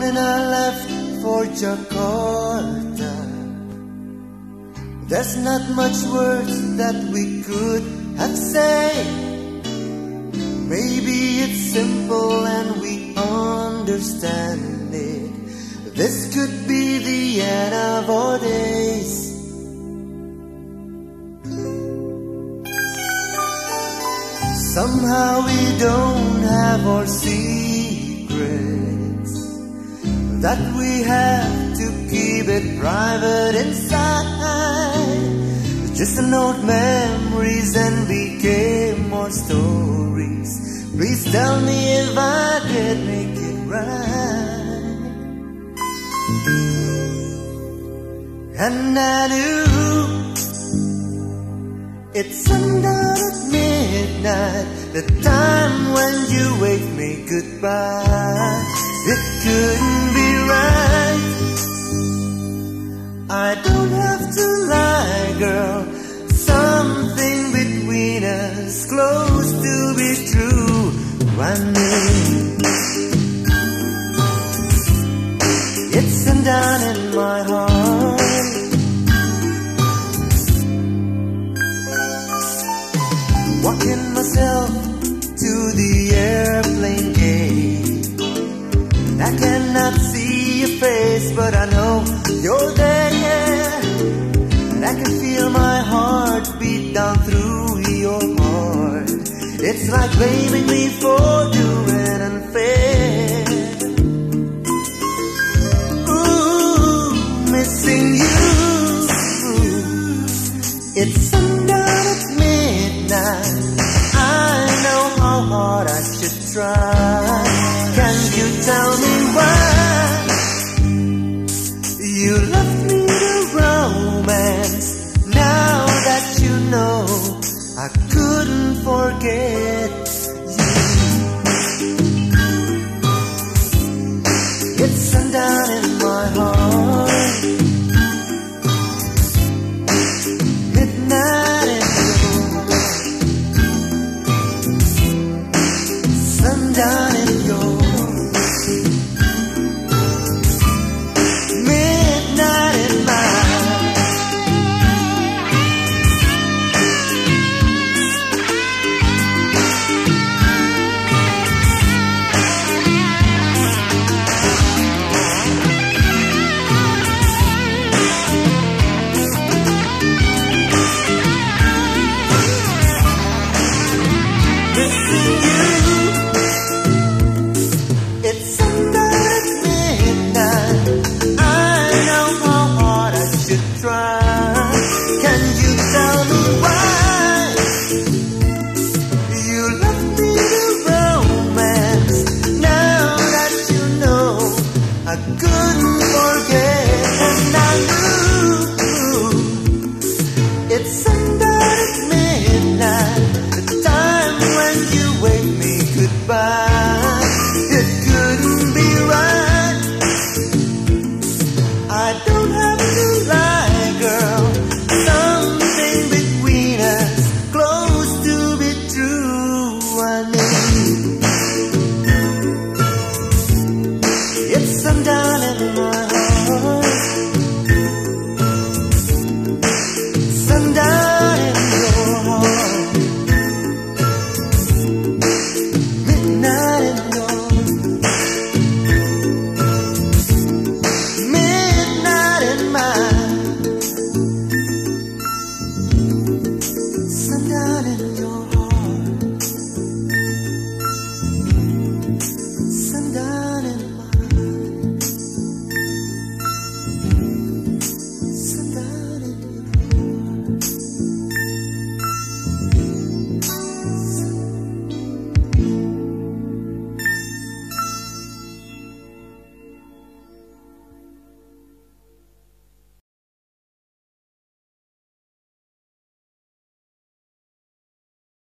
morning I left for Jakarta. There's not much words that we could have said. Maybe it's simple and we understand it. This could be the end of our days. Somehow we don't have our secrets, that we have to keep it private inside. Just an old memories and became more stories. Please tell me if I did make it right. And I knew it's sundown at midnight, the time when you waved me goodbye. It couldn't be right. I don't have to lie, girl. Something between us close to be true. I knew it's sundown in my heart. Walking myself to the airplane gate. I cannot see your face, but I know you're there. And I can feel my heart beat down through your heart. It's like blaming me for doing unfair. Ooh, missing you. It's sundown at midnight. I know how hard I should try. Can you tell me why you left me to romance? Now that you know I couldn't forget.